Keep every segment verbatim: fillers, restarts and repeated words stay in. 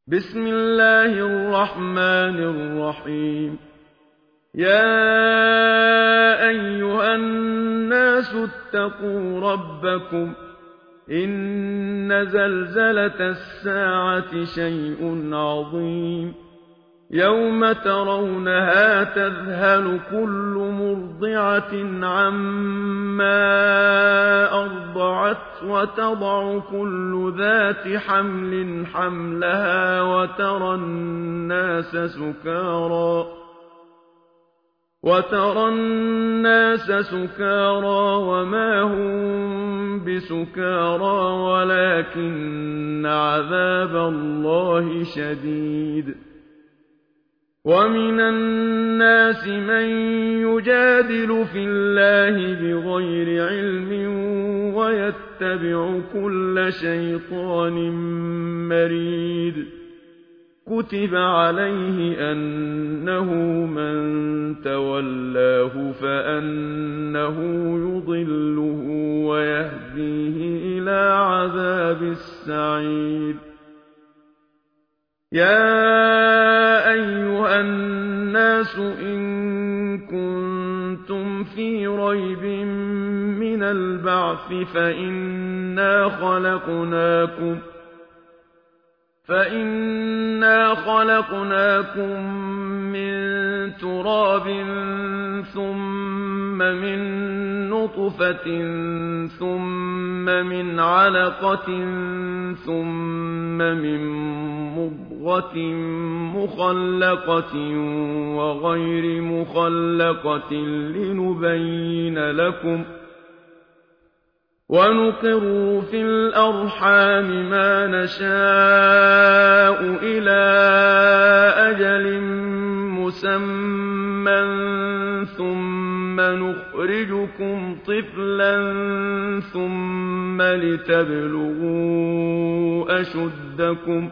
بسم الله الرحمن الرحيم يا أيها الناس اتقوا ربكم إن زلزلة الساعة شيء عظيم يوم ترونها تذهل كل مرضعة عما أرضعت وتضع كل ذات حمل حملها وترى الناس سكارى وترى الناس سكارى وما هم بسكارى ولكن عذاب الله شديد ومن الناس من يجادل في الله بغير علم ويتبع كل شيطان مريد كتب عليه أنه من تولاه فأنه يضله ويهديه إلى عذاب السعير يا أيها الناس إن كنتم في ريب من البعث فإنا خلقناكم فإنا خلقناكم من تراب ثم من نطفة ثم من علقة ثم من مضغة مخلقة وغير مخلقة لنبين لكم ونقر في الأرحام ما نشاء إلى أجل مسمى ثم نخرجكم طفلا ثم لتبلغوا أشدكم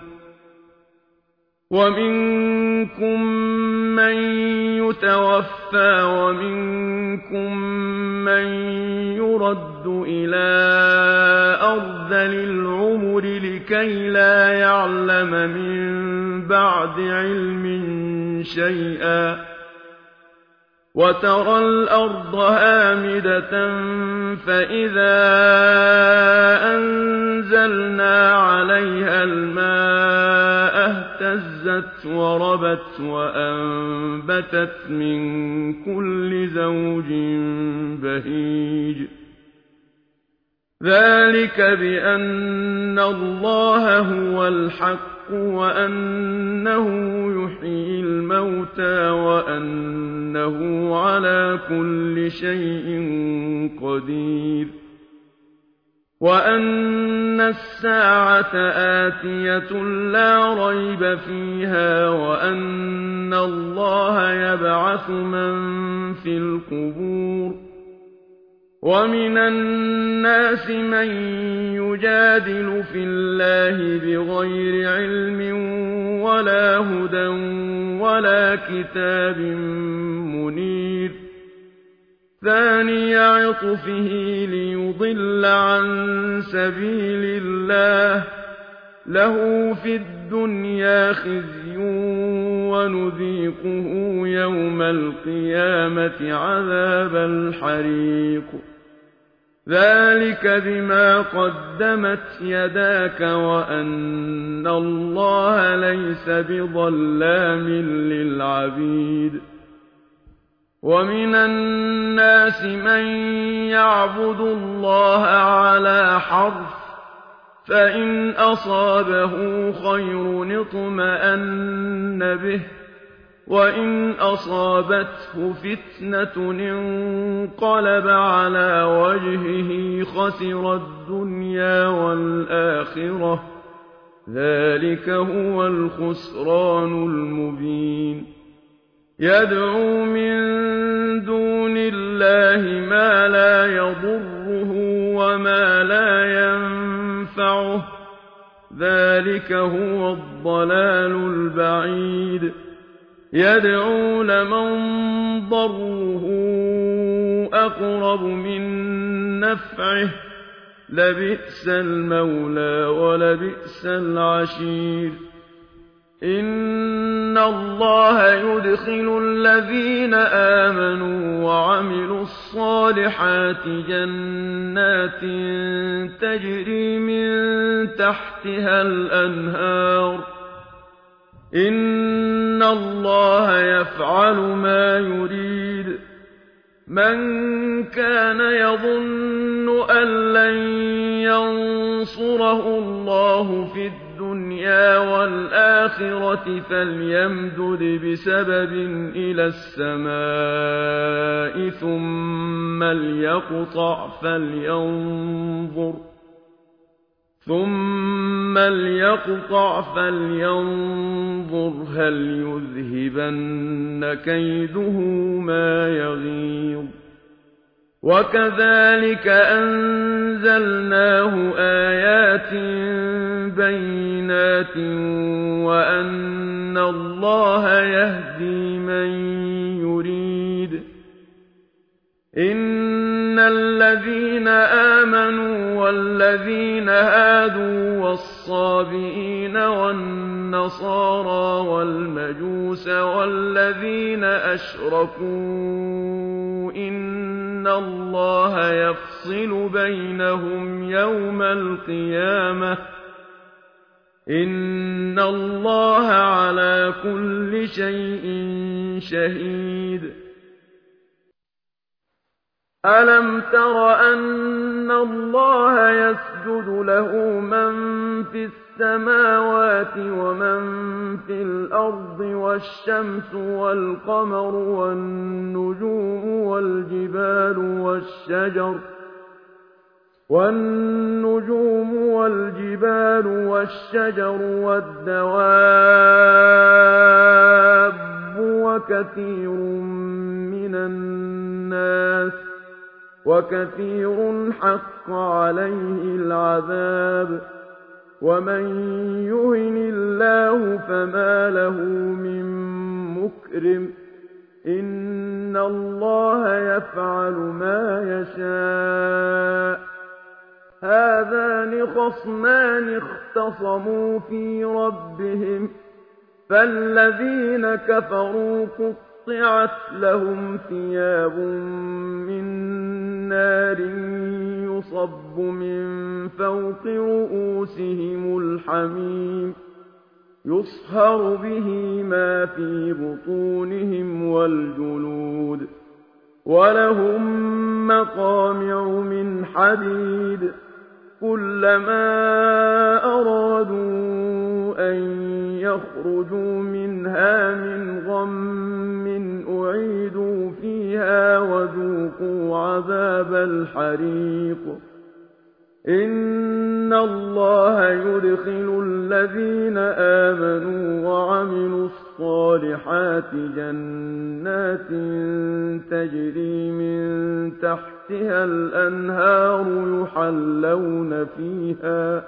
ومنكم من يتوفى ومنكم من يرد إلى أرذل العمر لكي لا يعلم من بعد علم شيئا وترى الأرض هامدة فإذا أنزلنا عليها الماء اهتزت وربت وأنبتت من كل زوج بهيج ذلك بأن الله هو الحق وأنه يحيي الموتى وأنه على كل شيء قدير وأن الساعة آتية لا ريب فيها وأن الله يبعث من في القبور ومن الناس من يجادل في الله بغير علم ولا هدى ولا كتاب منير ثاني عطفه ليضل عن سبيل الله له في الدنيا خزي ونذيقه يوم القيامة عذاب الحريق ذلك بما قدمت يداك وأن الله ليس بظلام للعبيد ومن الناس من يعبد الله على حرف فإن أصابه خير اطمأن به وإن أصابته فتنة انقلب على وجهه خسر الدنيا والآخرة ذلك هو الخسران المبين يدعو من دون الله ما لا يضره وما لا ينفعه ذلك هو الضلال البعيد يدعو لمن ضره أقرب من نفعه لبئس المولى ولبئس العشير إِنَّ اللَّهَ يُدْخِلُ الَّذِينَ آمَنُوا وَعَمِلُوا الصَّالِحَاتِ جَنَّاتٍ تَجْرِي مِن تَحْتِهَا الْأَنْهَارُ ۚ إِنَّ اللَّهَ يَفْعَلُ مَا يُرِيدُ. مَن كَانَ يَظُنُّ أَن لَّن يَنصُرَهُ اللَّهُ فِي الدُّنْيَا وَالْآخِرَةِ فَلْيَمْدُدْ بِسَبَبٍ إِلَى السَّمَاءِ ثُمَّ لْيَقْطَعْ فَلْيَنظُرْ ثُمَّ لْيَقْطَعْ فَلْيَنظُرْ هَلْ يُذْهِبَنَّ كَيْدُهُ مَا يَغِيظُ. وَكَذَٰلِكَ أَنزَلْنَاهُ آيَاتٍ بَيِّنَاتٍ وَأَنَّ اللَّهَ يَهْدِي مَن يُرِيدُ. إِنَّ الَّذِينَ آمَنُوا وَالَّذِينَ هَادُوا وَالصَّابِئِينَ وَالنَّصَارَىٰ وَالْمَجُوسَ وَالَّذِينَ أَشْرَكُوا إِنَّ اللَّهَ يَفْصِلُ بَيْنَهُمْ يَوْمَ الْقِيَامَةِ ۚ إِنَّ اللَّهَ عَلَىٰ كُلِّ شَيْءٍ شَهِيدٌ. أَلَمْ تَرَ أَنَّ اللَّهَ يَسْجُدُ لَهُ مَن فِي السَّمَاوَاتِ وَمَن فِي الْأَرْضِ وَالشَّمْسُ وَالْقَمَرُ وَالنُّجُومُ وَالْجِبَالُ وَالشَّجَرُ وَالنُّجُومُ وَالْجِبَالُ وَالشَّجَرُ وَالدَّوَابُّ وَكَثِيرٌ مِّنَ النَّاسِ وَكَثِيرٌ حَقَّ عَلَيْهِ الْعَذَابُ. وَمَن يُهِنِ اللَّهُ فَمَا لَهُ مِن مُّكْرِمٍ. إِنَّ اللَّهَ يَفْعَلُ مَا يَشَاءُ. هَٰذَانِ خَصْمَانِ اخْتَصَمُوا فِي رَبِّهِمْ فَالَّذِينَ كَفَرُوا قُطِّعَتْ لَهُمْ ثِيَابٌ مِّن نَّارٍ يُصَبُّ مِن فَوْقِ رُءُوسِهِمُ الْحَمِيمُ يُصْهَرُ بِهِ مَا فِي بُطُونِهِمْ وَالْجُلُودُ. وَلَهُم مَّقَامِعُ مِنْ حَدِيدٍ كُلَّمَا أَرَادُوا أَن يَخْرُجُوا مِنْهَا مِنْ غَمٍّ أُعِيدُوا فِيهَا وَذُوقُوا عَذَابَ الْحَرِيقِ. إِنَّ اللَّهَ يُدْخِلُ الَّذِينَ آمَنُوا وَعَمِلُوا الصَّالِحَاتِ جَنَّاتٍ تَجْرِي مِن تَحْتِهَا الْأَنْهَارُ يُحَلَّوْنَ فِيهَا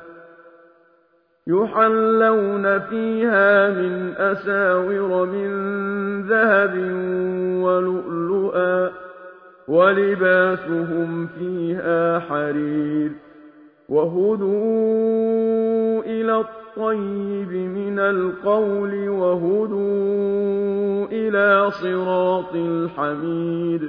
يُحَلَّوْنَ فِيهَا مِنْ أَسَاوِرَ مِن ذَهَبٍ وَلُؤْلُؤًا وَلِبَاسُهُمْ فِيهَا حَرِيرٌ. وَهُدُوا إِلَى الطَّيِّبِ مِنَ الْقَوْلِ وَهُدُوا إِلَىٰ صِرَاطِ الْحَمِيدِ.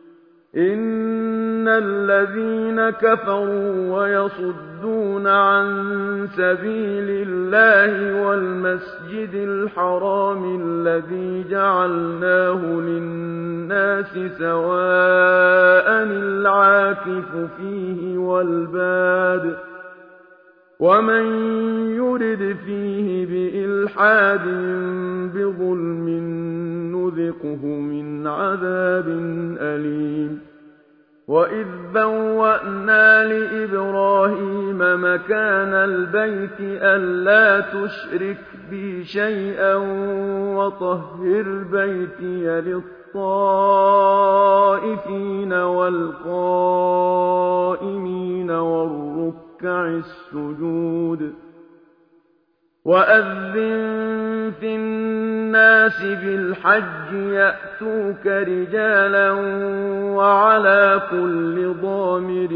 إِنَّ الَّذِينَ كَفَرُوا وَيَصُدُّونَ عَن سَبِيلِ اللَّهِ وَالْمَسْجِدِ الْحَرَامِ الَّذِي جَعَلْنَاهُ لِلنَّاسِ سَوَاءً الْعَاكِفُ فِيهِ وَالْبَادِ وَمَن يُرِدْ فِيهِ بِإِلْحَادٍ بِظُلْمٍ نُّذِقْهُ مِنْ عَذَابٍ أَلِيمٍ. وَإِذْ بَوَّأْنَا لِإِبْرَاهِيمَ مَكَانَ الْبَيْتِ أَلَّا تُشْرِكْ بِي شَيْئًا وَطَهِّرْ بَيْتِيَ لِلطَّائِفِينَ وَالْقَائِمِينَ وَالرُّكَّعِ السُّجُودِ. وَأَذِّن فِي النَّاسِ بِالْحَجِّ يَأْتُوكَ رِجَالًا وَعَلَىٰ كُلِّ ضَامِرٍ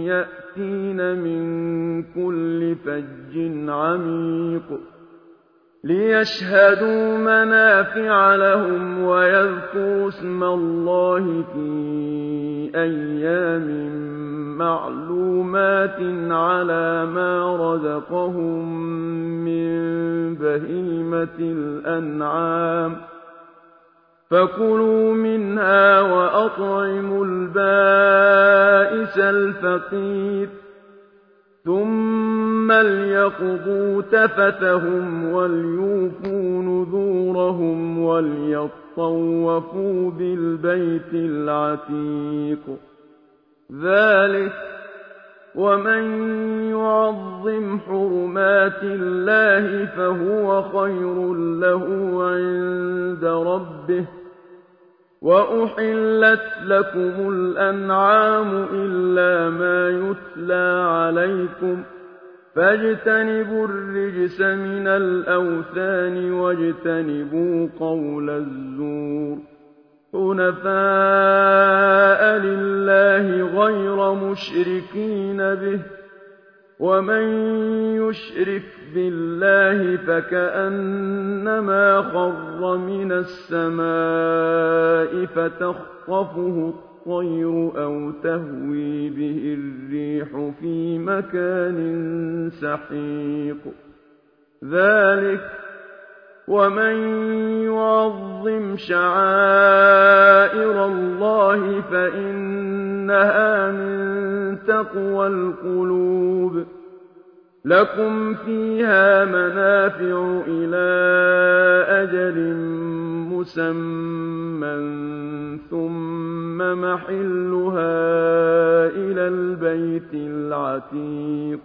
يَأْتِينَ مِن كُلِّ فَجٍّ عَمِيقٍ. لِيَشْهَدُوا مَنَافِعَ لَهُمْ وَيَذْكُرُوا اسْمَ اللَّهِ فِي أَيَّامٍ مَّعْلُومَاتٍ عَلَىٰ مَا رَزَقَهُم مِّن بَهِيمَةِ الْأَنْعَامِ ۖ فَكُلُوا مِنْهَا وَأَطْعِمُوا الْبَائِسَ الْفَقِيرَ ثُمَّ لْيَقْضُوا تَفَثَهُمْ وَلْيُوفُوا نُذُورَهُمْ وَلْيَطَّوَّفُوا بِالْبَيْتِ الْعَتِيقِ ذَٰلِكَ وَمَن يُعَظِّمْ حُرُمَاتِ اللَّهِ فَهُوَ خَيْرٌ لَّهُ عِندَ رَبِّهِ ۗ وَأُحِلَّتْ لَكُمُ الْأَنْعَامُ إِلَّا مَا يُتْلَىٰ عَلَيْكُمْ ۖ فَاجْتَنِبُوا الرِّجْسَ مِنَ الْأَوْثَانِ وَاجْتَنِبُوا قَوْلَ الزُّورِ حُنَفَاءَ لِلَّهِ غَيْرَ مُشْرِكِينَ بِهِ ۚ وَمَن يُشْرِكْ بِاللَّهِ فَكَأَنَّمَا خَرَّ مِنَ السَّمَاءِ فَتَخْطَفُهُ الطَّيْرُ أَوْ تَهْوِي بِهِ الرِّيحُ فِي مَكَانٍ سَحِيقٍ ذَٰلِكَ وَمَن يُعَظِّمْ شَعَائِرَ اللَّهِ فَإِنَّهَا مِن تَقْوَى الْقُلُوبِ لَكُمْ فِيهَا مَنَافِعُ إِلَىٰ أَجَلٍ مُّسَمًّى ثُمَّ مَحِلُّهَا إِلَى الْبَيْتِ الْعَتِيقِ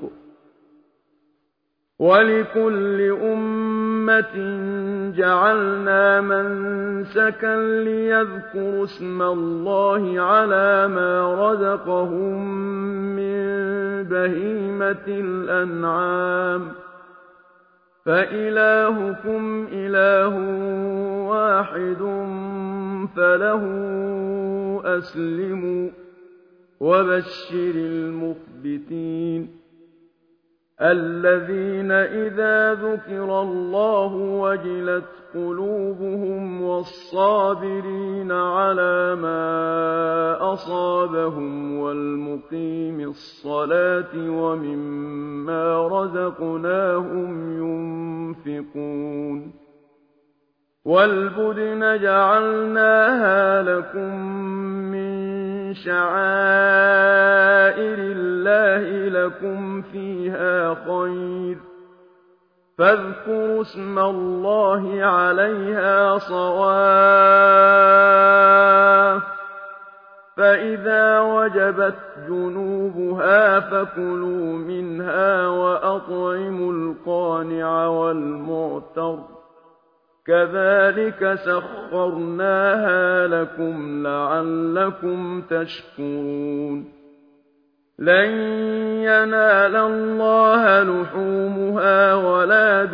وَلِكُلِّ أُمَّةٍ جَعَلْنَا مَنسَكًا لِّيَذْكُرُوا اسْمَ اللَّهِ عَلَىٰ مَا رَزَقَهُم مِّن بَهِيمَةِ الْأَنْعَامِ ۖ فَإِلَٰهُكُمْ إِلَٰهٌ وَاحِدٌ فَلَهُ أَسْلِمُوا ۗ وَبَشِّرِ الْمُخْبِتِينَ الَّذِينَ إِذَا ذُكِرَ اللَّهُ وَجِلَتْ قُلُوبُهُمْ وَالصَّابِرِينَ عَلَىٰ مَا أَصَابَهُمْ وَالْمُقِيمِي الصَّلَاةِ وَمِمَّا رَزَقْنَاهُمْ يُنفِقُونَ وَالْبُدْنَ جَعَلْنَاهَا لَكُم مِّن شَعَائِرِ اللَّهِ لَكُمْ فِيهَا خَيْرٌ ۖ فَاذْكُرُوا اسْمَ اللَّهِ عَلَيْهَا صَوَافَّ ۖ فَإِذَا وَجَبَتْ جُنُوبُهَا فَكُلُوا مِنْهَا وَأَطْعِمُوا الْقَانِعَ وَالْمُعْتَرَّ ۚ كَذَٰلِكَ سَخَّرْنَاهَا لَكُمْ لَعَلَّكُمْ تَشْكُرُونَ لَن يَنَالَ اللَّهَ لُحُومُهَا وَلَا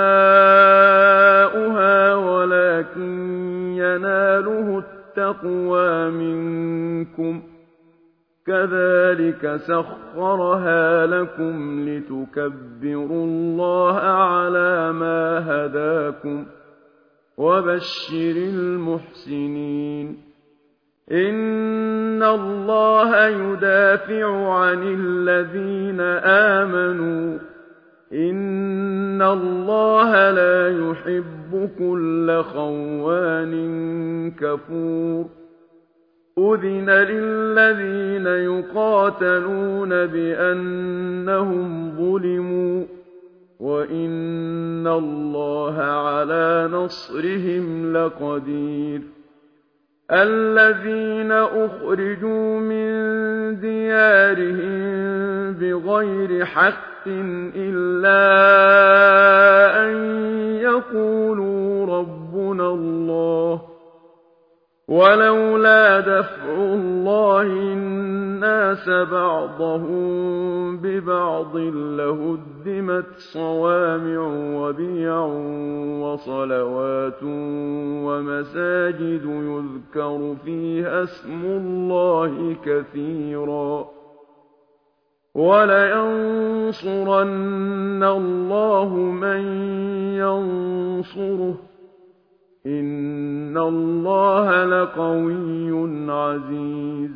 دِمَاؤُهَا وَلَٰكِن يَنَالُهُ التَّقْوَىٰ مِنكُمْ ۚ كَذَٰلِكَ سَخَّرَهَا لَكُمْ لِتُكَبِّرُوا اللَّهَ عَلَىٰ مَا هَدَاكُمْ ۗ وَبَشِّرِ الْمُحْسِنِينَ إِنَّ اللَّهَ يُدَافِعُ عَنِ الَّذِينَ آمَنُوا ۗ إِنَّ اللَّهَ لَا يُحِبُّ كُلَّ خَوَّانٍ كَفُورٍ أُذِنَ لِلَّذِينَ يُقَاتَلُونَ بِأَنَّهُمْ ظُلِمُوا ۚ وَإِنَّ اللَّهَ عَلَىٰ نَصْرِهِمْ لَقَدِيرٌ الَّذِينَ أُخْرِجُوا مِن دِيَارِهِم بِغَيْرِ حَقٍّ إِلَّا أَن يَقُولُوا رَبُّنَا اللَّهُ ۗ وَلَوْلَا دَفْعُ اللَّهِ النَّاسَ بَعْضَهُم بِبَعْضٍ لَّهُدِّمَتْ صَوَامِعُ وَبِيَعٌ وَصَلَوَاتٌ وَمَسَاجِدُ يُذْكَرُ فِيهَا اسْمُ اللَّهِ كَثِيرًا ۗ وَلَيَنصُرَنَّ اللَّهُ مَن يَنصُرُهُ ۗ إِنَّ اللَّهَ لَقَوِيٌّ عَزِيزٌ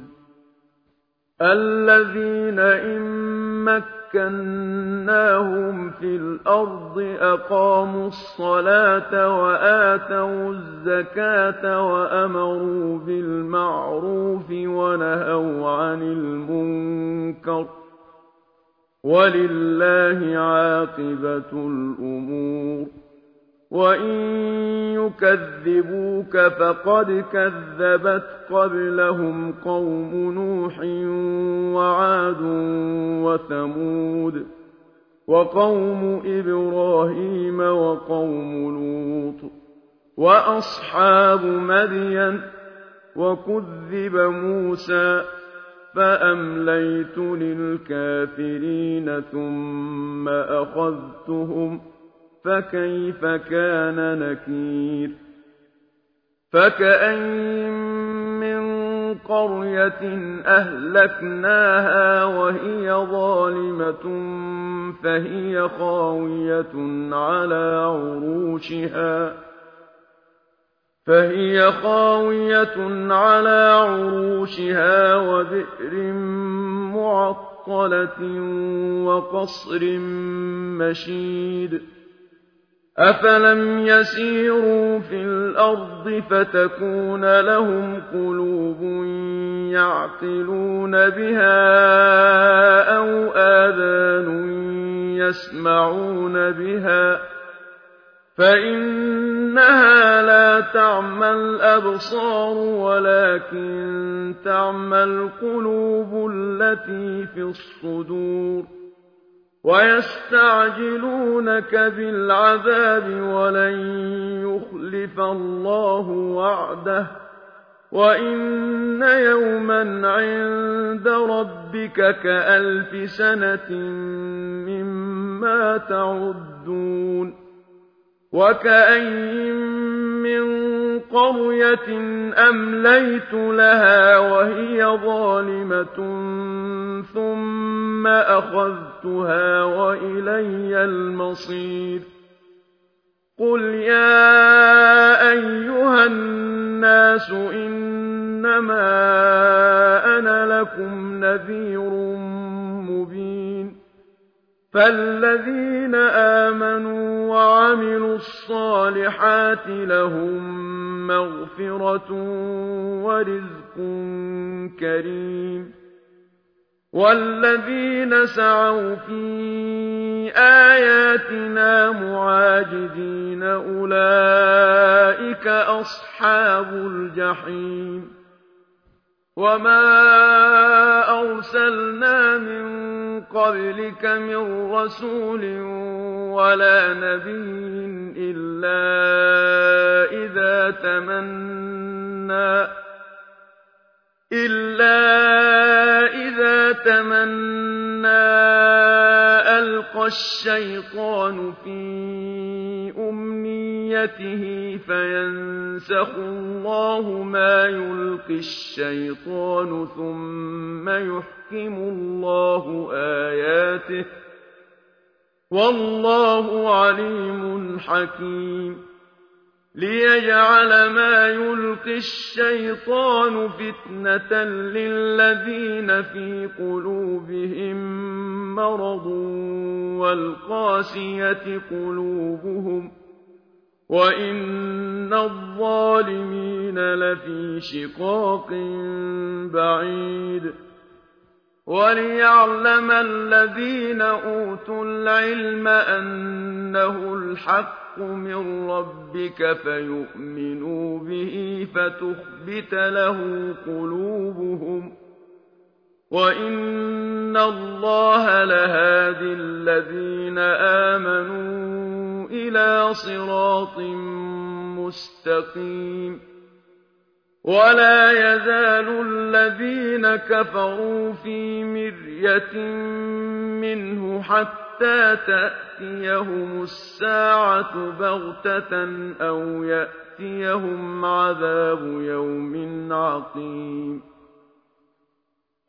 الَّذِينَ إِن مَّكَّنَّاهُمْ فِي الْأَرْضِ أَقَامُوا الصَّلَاةَ وَآتَوُا الزَّكَاةَ وَأَمَرُوا بِالْمَعْرُوفِ وَنَهَوْا عَنِ الْمُنكَرِ ۗ وَلِلَّهِ عَاقِبَةُ الْأُمُورِ وَإِن يُكَذِّبُوكَ فَقَدْ كَذَّبَتْ قَبْلَهُمْ قَوْمُ نُوحٍ وَعَادٌ وَثَمُودُ وَقَوْمُ إِبْرَاهِيمَ وَقَوْمُ لُوطٍ وَأَصْحَابُ مَدْيَنَ ۖ وَكُذِّبَ مُوسَىٰ فَأَمْلَيْتُ لِلْكَافِرِينَ ثُمَّ أَخَذْتُهُمْ ۖ فَكَيْفَ كَانَ نَكِيرِ فَكَأَيِّن مِّن قَرْيَةٍ أَهْلَكْنَاهَا وَهِيَ ظَالِمَةٌ فَهِيَ خَاوِيَةٌ عَلَىٰ عُرُوشِهَا فَهِيَ خَاوِيَةٌ عَلَىٰ عُرُوشِهَا وَبِئْرٍ مُّعَطَّلَةٍ وَقَصْرٍ مَّشِيدٍ أَفَلَمْ يَسِيرُوا فِي الْأَرْضِ فَتَكُونَ لَهُمْ قُلُوبٌ يَعْقِلُونَ بِهَا أَوْ آذَانٌ يَسْمَعُونَ بِهَا ۖ فَإِنَّهَا لَا تَعْمَى الْأَبْصَارُ وَلَٰكِن تَعْمَى الْقُلُوبُ الَّتِي فِي الصُّدُورِ وَيَسْتَعْجِلُونَكَ بِالْعَذَابِ وَلَن يُخْلِفَ اللَّهُ وَعْدَهُ وَإِنَّ يَوْمًا عِندَ رَبِّكَ كَأَلْفِ سَنَةٍ مِّمَّا تَعُدُّونَ وَكَأَيِّن مِّن قَرْيَةٍ أَمْلَيْتُ لَهَا وَهِيَ ظَالِمَةٌ ثُمَّ أَخَذْتُهَا وَإِلَيَّ الْمَصِيرُ قُلْ يَا أَيُّهَا النَّاسُ إِنَّمَا أَنَا لَكُمْ نَذِيرٌ مُّبِينٌ فَالَّذِينَ آمَنُوا وَعَمِلُوا الصَّالِحَاتِ لَهُم مَّغْفِرَةٌ وَرِزْقٌ كَرِيمٌ وَالَّذِينَ سَعَوْا فِي آيَاتِنَا مُعَاجِزِينَ أُولَٰئِكَ أَصْحَابُ الْجَحِيمِ وَمَا أَرْسَلْنَا مِن قَبْلِكَ مِن رَّسُولٍ وَلَا نَبِيٍّ إِلَّا إِذَا تَمَنَّىٰ إِلَّا إِذَا تَمَنَّىٰ أَلْقَى الشَّيْطَانُ فِي أُمْنِيَّتِهِ فَيَنسَخُ اللَّهُ مَا يُلْقِي الشَّيْطَانُ ثُمَّ يُحْكِمُ اللَّهُ آيَاتِهِ ۗ وَاللَّهُ عَلِيمٌ حَكِيمٌ لِيَجْعَلَ مَا يُلْقِي الشَّيْطَانُ فِتْنَةً لِّلَّذِينَ فِي قُلُوبِهِم مَّرَضٌ وَالْقَاسِيَةِ قُلُوبُهُمْ ۗ وَإِنَّ الظَّالِمِينَ لَفِي شِقَاقٍ بَعِيدٍ وَلِيَعْلَمَ الَّذِينَ أُوتُوا الْعِلْمَ أَنَّهُ الْحَقُّ مِن رَّبِّكَ فَيُؤْمِنُوا بِهِ فَتُخْبِتَ لَهُ قُلُوبُهُمْ ۗ وَإِنَّ اللَّهَ لَهَادِ الَّذِينَ آمَنُوا إِلَىٰ صِرَاطٍ مُّسْتَقِيمٍ وَلَا يَزَالُ الَّذِينَ كَفَرُوا فِي مِرْيَةٍ مِّنْهُ حَتَّىٰ تَأْتِيَهُمُ السَّاعَةُ بَغْتَةً أَوْ يَأْتِيَهُمْ عَذَابُ يَوْمٍ عَقِيمٍ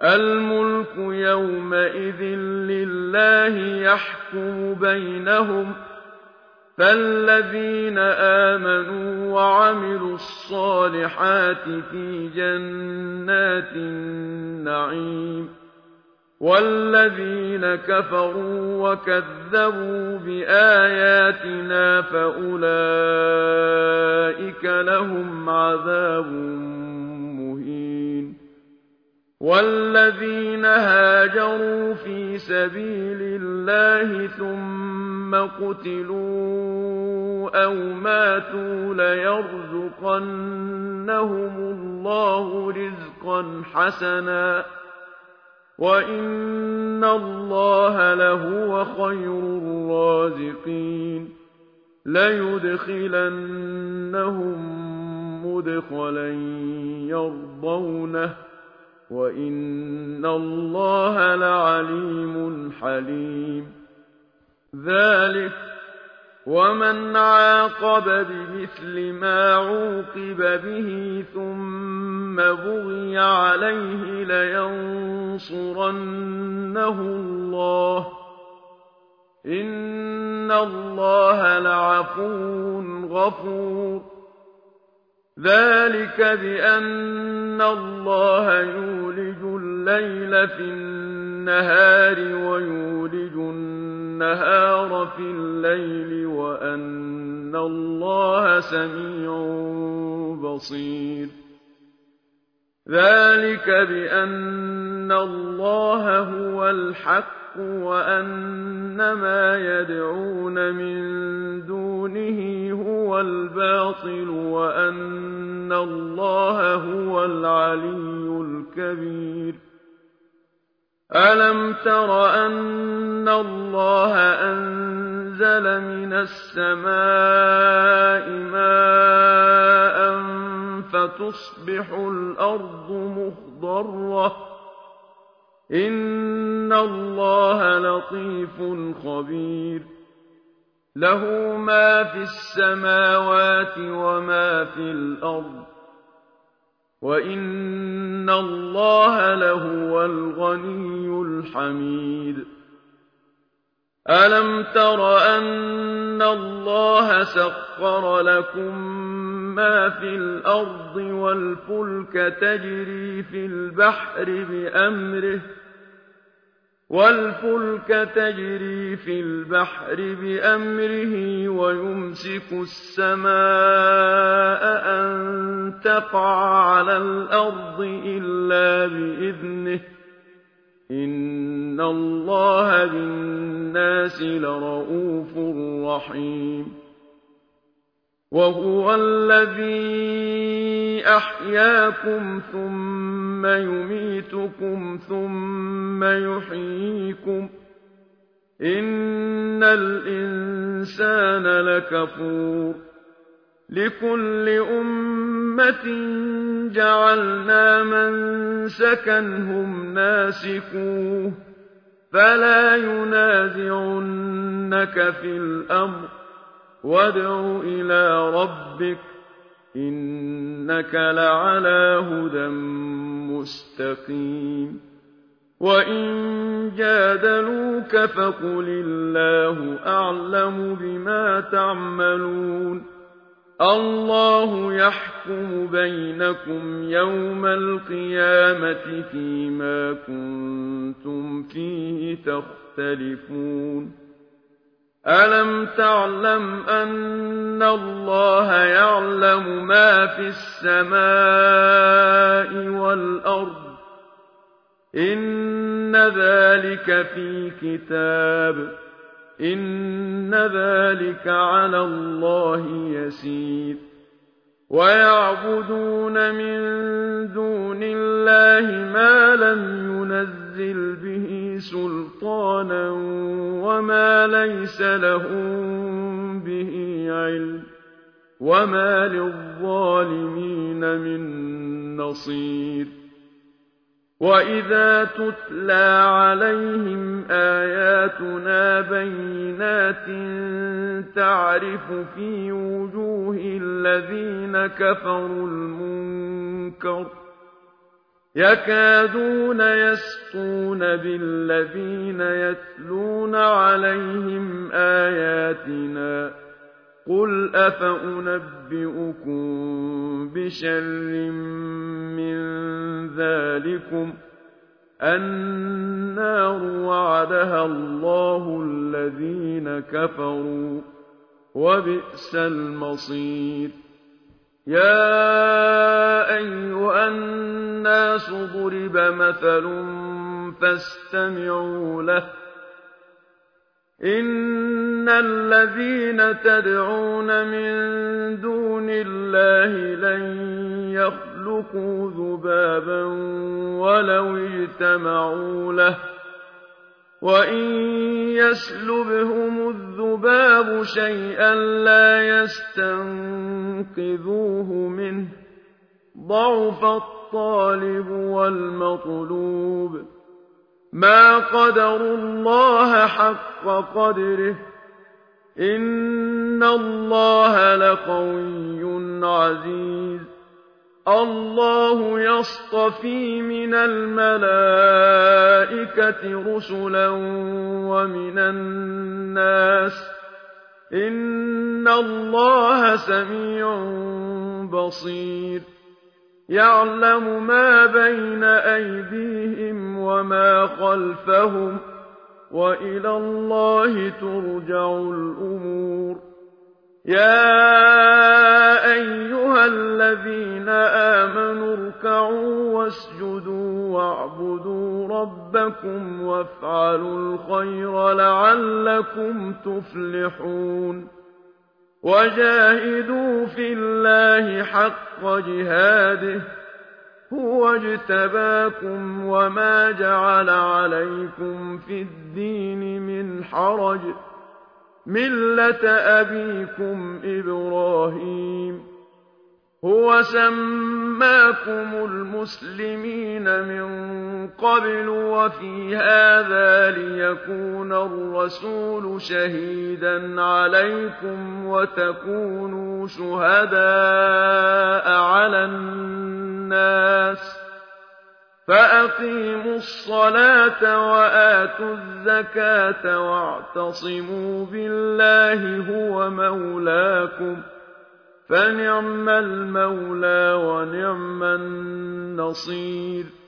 الْمُلْكُ يَوْمَئِذٍ لِّلَّهِ يَحْكُمُ بَيْنَهُمْ ۚ فَالَّذِينَ آمَنُوا وَعَمِلُوا الصَّالِحَاتِ فِي جَنَّاتِ النَّعِيمِ ۖ وَالَّذِينَ كَفَرُوا وَكَذَّبُوا بِآيَاتِنَا فَأُولَٰئِكَ لَهُمْ عَذَابٌ مُّهِينٌ وَالَّذِينَ هَاجَرُوا فِي سَبِيلِ اللَّهِ ثُمَّ قُتِلُوا أَوْ مَاتُوا لَيَرْزُقَنَّهُمُ اللَّهُ رِزْقًا حَسَنًا ۚ وَإِنَّ اللَّهَ لَهُوَ خَيْرُ الرَّازِقِينَ لَيُدْخِلَنَّهُم مُّدْخَلًا يَرْضَوْنَهُ ۗ وَإِنَّ اللَّهَ لَعَلِيمٌ حَلِيمٌ ذَٰلِكَ وَمَنْ عَاقَبَ بِمِثْلِ مَا عُوقِبَ بِهِ ثُمَّ بُغِيَ عَلَيْهِ لَيَنصُرَنَّهُ اللَّهُ ۗ إِنَّ اللَّهَ لَعَفُوٌّ غَفُورٌ ذَٰلِكَ بِأَنَّ اللَّهَ يُولِجُ اللَّيْلَ فِي النَّهَارِ وَيُولِجُ النَّهَارَ فِي اللَّيْلِ وَأَنَّ اللَّهَ سَمِيعٌ بَصِيرٌ ذَٰلِكَ بِأَنَّ اللَّهَ هُوَ الْحَقُّ وَأَنَّ مَا يَدْعُونَ مِن دُونِهِ هُوَ الْبَاطِلُ وَأَنَّ اللَّهَ هُوَ الْعَلِيُّ الْكَبِيرُ أَلَمْ تَرَ أَنَّ اللَّهَ أَنزَلَ مِنَ السَّمَاءِ مَاءً فَتُصْبِحُ الْأَرْضُ مُخْضَرَّةً ۗ إِنَّ اللَّهَ لَطِيفٌ خَبِيرٌ لَّهُ مَا فِي السَّمَاوَاتِ وَمَا فِي الْأَرْضِ ۗ وَإِنَّ اللَّهَ لَهُوَ الْغَنِيُّ الْحَمِيدُ أَلَمْ تَرَ أَنَّ اللَّهَ سَخَّرَ لَكُم مَّا فِي الْأَرْضِ وَالْفُلْكَ تَجْرِي فِي الْبَحْرِ بِأَمْرِهِ وَالْفُلْكَ تَجْرِي فِي الْبَحْرِ بِأَمْرِهِ وَيُمْسِكُ السَّمَاءَ أَن تَقَعَ عَلَى الْأَرْضِ إِلَّا بِإِذْنِهِ ۗ إِنَّ اللَّهَ بِالنَّاسِ لَرَءُوفٌ رَّحِيمٌ وَهُوَ الَّذِي أَحْيَاكُمْ ثُمَّ يُمِيتُكُمْ ثُمَّ يُحْيِيكُمْ ۗ إِنَّ الْإِنسَانَ لَكَفُورٌ لِّكُلِّ أُمَّةٍ جَعَلْنَا مَنسَكًا هُمْ نَاسِكُوهُ فَلَا يُنَازِعُنَّكَ فِي الْأَمْرِ وَادْعُ إِلَىٰ رَبِّكَ إِنَّكَ لَعَلَىٰ هُدًى مُّسْتَقِيمٍ وَإِن جَادَلُوكَ فَقُلِ اللَّهُ أَعْلَمُ بِمَا تَعْمَلُونَ اللَّهُ يَحْكُمُ بَيْنَكُمْ يَوْمَ الْقِيَامَةِ فِيمَا كُنتُمْ فِيهِ تَخْتَلِفُونَ أَلَمْ تَعْلَمْ أَنَّ اللَّهَ يَعْلَمُ مَا فِي السَّمَاءِ وَالْأَرْضِ ۗ إِنَّ ذَٰلِكَ فِي كِتَابٍ ۚ إِنَّ ذَٰلِكَ عَلَى اللَّهِ يَسِيرٌ وَيَعْبُدُونَ مِن دُونِ اللَّهِ مَا لَمْ يُنَزِّلْ بِهِ سُلْطَانًا وَمَا لَيْسَ لَهُم بِهِ عِلْمٌ ۗ وَمَا لِلظَّالِمِينَ مِن نَّصِيرٍ وَإِذَا تُتْلَىٰ عَلَيْهِمْ آيَاتُنَا بَيِّنَاتٍ تَعْرِفُ فِي وُجُوهِ الَّذِينَ كَفَرُوا الْمُنكَرَ يكادون يسطون بالذين يتلون عليهم آياتنا قل أفأنبئكم بشر من ذلكم النار وعدها الله الذين كفروا وبئس المصير يا أيها الناس ضرب مثل فاستمعوا له إن الذين تدعون من دون الله لن يخلقوا ذبابا ولو اجتمعوا له وإن يسلبهم الذباب شيئا لا يستنقذوه منه ضعف الطالب والمطلوب ما قدروا الله حق قدره إن الله لقوي عزيز الله يصطفي من الملائكة رسلا ومن الناس إن الله سميع بصير يعلم ما بين أيديهم وما خلفهم وإلى الله ترجع الأمور يا أيها الذين آمنوا اركعوا واسجدوا واعبدوا ربكم وافعلوا الخير لعلكم تفلحون وجاهدوا في الله حق جهاده هو اجتباكم وما جعل عليكم في الدين من حرج ملة أبيكم إبراهيم هو سماكم المسلمين من قبل وفي هذا ليكون الرسول شهيدا عليكم وتكونوا شهداء على الناس فأقيموا الصلاة وآتوا الزكاة واعتصموا بالله هو مولاكم فنعم المولى ونعم النصير